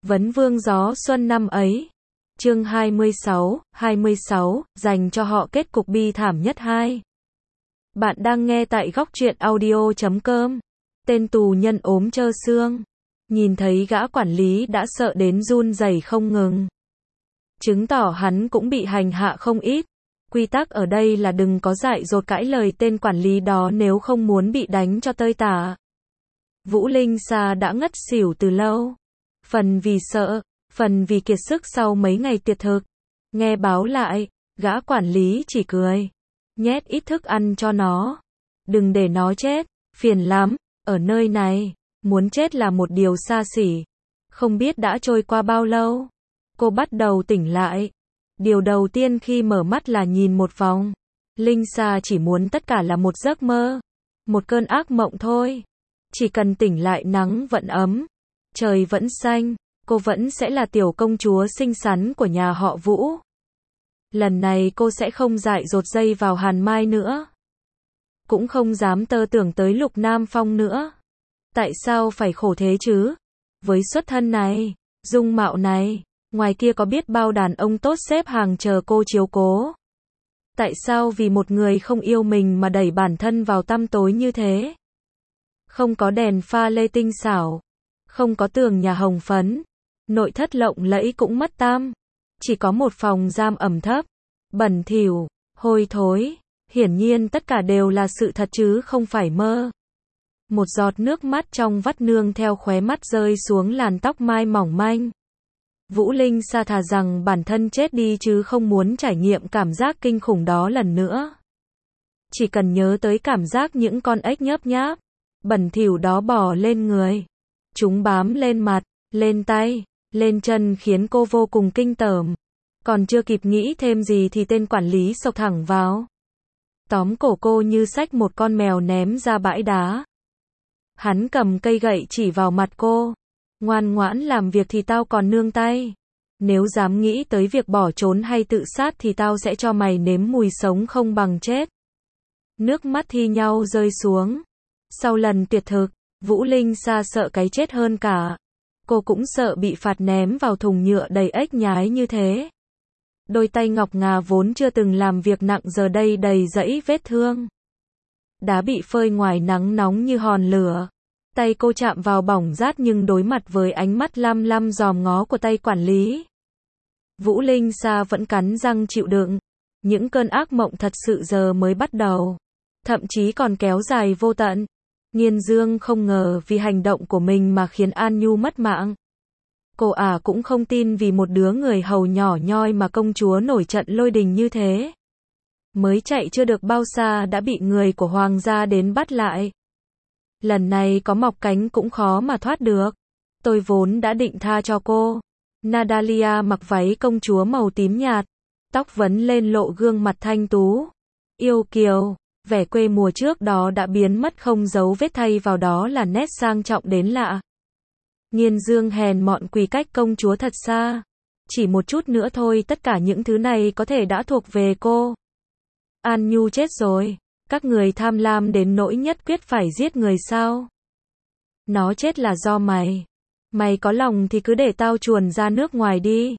Vấn vương gió xuân năm ấy. Chương 26, dành cho họ kết cục bi thảm nhất 2. Bạn đang nghe tại góc truyện audio.com. Tên tù nhân ốm trơ xương. Nhìn thấy gã quản lý đã sợ đến run rẩy không ngừng. Chứng tỏ hắn cũng bị hành hạ không ít. Quy tắc ở đây là đừng có dại dột cãi lời tên quản lý đó nếu không muốn bị đánh cho tơi tả. Vũ Linh Sa đã ngất xỉu từ lâu. Phần vì sợ, phần vì kiệt sức sau mấy ngày tiệt thực. Nghe báo lại, gã quản lý chỉ cười. Nhét ít thức ăn cho nó. Đừng để nó chết, phiền lắm, ở nơi này, muốn chết là một điều xa xỉ. Không biết đã trôi qua bao lâu. Cô bắt đầu tỉnh lại. Điều đầu tiên khi mở mắt là nhìn một vòng. Linh Sa chỉ muốn tất cả là một giấc mơ. Một cơn ác mộng thôi. Chỉ cần tỉnh lại nắng vẫn ấm. Trời vẫn xanh. Cô vẫn sẽ là tiểu công chúa xinh xắn của nhà họ Vũ. Lần này cô sẽ không dại dột dây vào Hàn Mai nữa. Cũng không dám tơ tưởng tới Lục Nam Phong nữa. Tại sao phải khổ thế chứ? Với xuất thân này, dung mạo này, ngoài kia có biết bao đàn ông tốt xếp hàng chờ cô chiếu cố. Tại sao vì một người không yêu mình mà đẩy bản thân vào tăm tối như thế? Không có đèn pha lê tinh xảo, không có tường nhà hồng phấn, nội thất lộng lẫy cũng mất tam. Chỉ có một phòng giam ẩm thấp, bẩn thỉu, hôi thối. Hiển nhiên tất cả đều là sự thật chứ không phải mơ. Một giọt nước mắt trong vắt nương theo khóe mắt rơi xuống làn tóc mai mỏng manh. Vũ Linh Sa thà rằng bản thân chết đi chứ không muốn trải nghiệm cảm giác kinh khủng đó lần nữa. Chỉ cần nhớ tới cảm giác những con ếch nhớp nháp, bẩn thỉu đó bò lên người. Chúng bám lên mặt, lên tay, lên chân khiến cô vô cùng kinh tởm. Còn chưa kịp nghĩ thêm gì thì tên quản lý xộc thẳng vào. Tóm cổ cô như xách một con mèo ném ra bãi đá. Hắn cầm cây gậy chỉ vào mặt cô. Ngoan ngoãn làm việc thì tao còn nương tay. Nếu dám nghĩ tới việc bỏ trốn hay tự sát thì tao sẽ cho mày nếm mùi sống không bằng chết. Nước mắt thi nhau rơi xuống. Sau lần tuyệt thực, Vũ Linh Sa sợ cái chết hơn cả. Cô cũng sợ bị phạt ném vào thùng nhựa đầy ếch nhái như thế. Đôi tay ngọc ngà vốn chưa từng làm việc nặng giờ đây đầy dẫy vết thương. Đá bị phơi ngoài nắng nóng như hòn lửa. Tay cô chạm vào bỏng rát nhưng đối mặt với ánh mắt lăm lăm dòm ngó của tay quản lý. Vũ Linh Sa vẫn cắn răng chịu đựng. Những cơn ác mộng thật sự giờ mới bắt đầu. Thậm chí còn kéo dài vô tận. Nghiên Dương không ngờ vì hành động của mình mà khiến An Nhu mất mạng. Cô cũng không tin vì một đứa người hầu nhỏ nhoi mà công chúa nổi trận lôi đình như thế. Mới chạy chưa được bao xa đã bị người của hoàng gia đến bắt lại. Lần này có mọc cánh cũng khó mà thoát được. Tôi vốn đã định tha cho cô. Nadalia mặc váy công chúa màu tím nhạt. Tóc vấn lên lộ gương mặt thanh tú. Yêu kiều. Vẻ quê mùa trước đó đã biến mất không dấu vết, thay vào đó là nét sang trọng đến lạ. Nghiên Dương hèn mọn quỳ cách công chúa thật xa. Chỉ một chút nữa thôi tất cả những thứ này có thể đã thuộc về cô. An Nhu chết rồi. Các người tham lam đến nỗi nhất quyết phải giết người sao? Nó chết là do mày. Mày có lòng thì cứ để tao chuồn ra nước ngoài đi.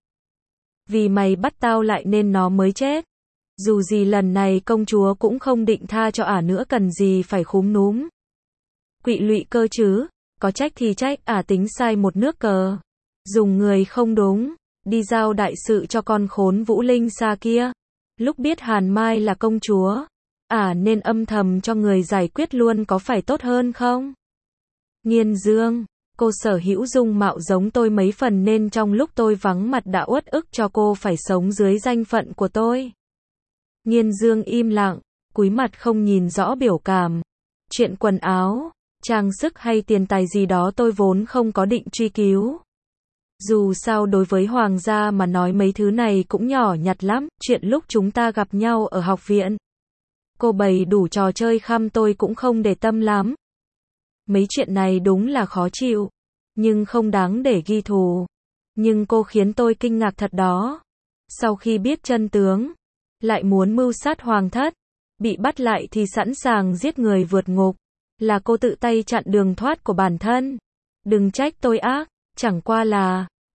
Vì mày bắt tao lại nên nó mới chết. Dù gì lần này công chúa cũng không định tha cho nữa, cần gì phải khúm núm. Quỵ lụy cơ chứ. Có trách thì trách, tính sai một nước cờ. Dùng người không đúng. Đi giao đại sự cho con khốn Vũ Linh Sa kia. Lúc biết Hàn Mai là công chúa, nên âm thầm cho người giải quyết luôn có phải tốt hơn không? Nghiên Dương, cô sở hữu dung mạo giống tôi mấy phần nên trong lúc tôi vắng mặt đã uất ức cho cô phải sống dưới danh phận của tôi. Nghiên Dương im lặng, cúi mặt không nhìn rõ biểu cảm. Chuyện quần áo, trang sức hay tiền tài gì đó tôi vốn không có định truy cứu. Dù sao đối với hoàng gia mà nói mấy thứ này cũng nhỏ nhặt lắm. Chuyện lúc chúng ta gặp nhau ở học viện, cô bày đủ trò chơi khăm tôi cũng không để tâm lắm. Mấy chuyện này đúng là khó chịu, nhưng không đáng để ghi thù. Nhưng cô khiến tôi kinh ngạc thật đó. Sau khi biết chân tướng, lại muốn mưu sát hoàng thất, bị bắt lại thì sẵn sàng giết người vượt ngục. Là cô tự tay chặn đường thoát của bản thân. Đừng trách tôi ác, chẳng qua là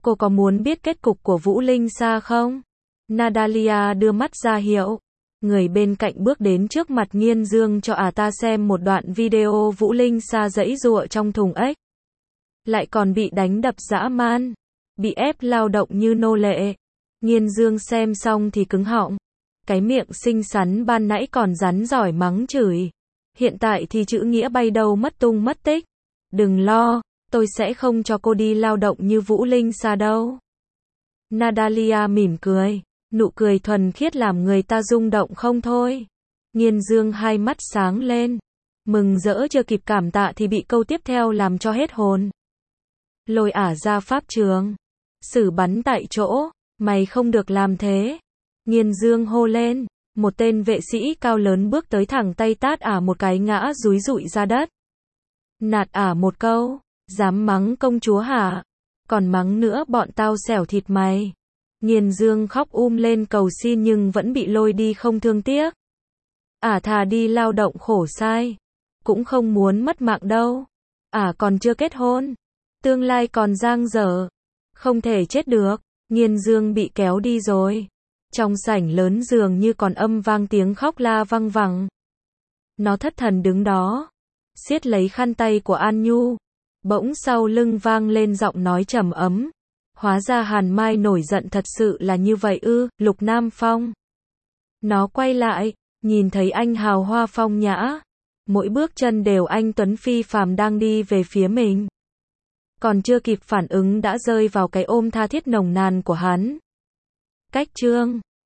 Cô có muốn biết kết cục của Vũ Linh Sa không? Natalia đưa mắt ra hiệu. Người bên cạnh bước đến trước mặt Nghiên Dương cho ta xem một đoạn video Vũ Linh Sa giãy giụa trong thùng ếch. Lại còn bị đánh đập dã man. Bị ép lao động như nô lệ. Nghiên Dương xem xong thì cứng họng. Cái miệng xinh xắn ban nãy còn rắn giỏi mắng chửi. Hiện tại thì chữ nghĩa bay đâu mất tung mất tích. Đừng lo, tôi sẽ không cho cô đi lao động như Vũ Linh Sa đâu. Natalia mỉm cười. Nụ cười thuần khiết làm người ta rung động không thôi. Nghiên Dương hai mắt sáng lên. Mừng rỡ chưa kịp cảm tạ thì bị câu tiếp theo làm cho hết hồn. Lôi ra pháp trường. Xử bắn tại chỗ. Mày không được làm thế. Nghiên Dương hô lên. Một tên vệ sĩ cao lớn bước tới thẳng tay tát một cái ngã dúi rụi ra đất. Nạt một câu. Dám mắng công chúa hả? Còn mắng nữa bọn tao xẻo thịt mày. Nghiên Dương khóc lên cầu xin nhưng vẫn bị lôi đi không thương tiếc. Thà đi lao động khổ sai. Cũng không muốn mất mạng đâu. Còn chưa kết hôn. Tương lai còn dang dở. Không thể chết được. Nghiên Dương bị kéo đi rồi. Trong sảnh lớn dường như còn âm vang tiếng khóc la văng vẳng. Nó thất thần đứng đó. Siết lấy khăn tay của An Nhu. Bỗng sau lưng vang lên giọng nói trầm ấm. Hóa ra Hàn Mai nổi giận thật sự là như vậy ư, Lục Nam Phong. Nó quay lại, nhìn thấy anh hào hoa phong nhã. Mỗi bước chân đều anh tuấn phi phàm đang đi về phía mình. Còn chưa kịp phản ứng đã rơi vào cái ôm tha thiết nồng nàn của hắn. Cách chương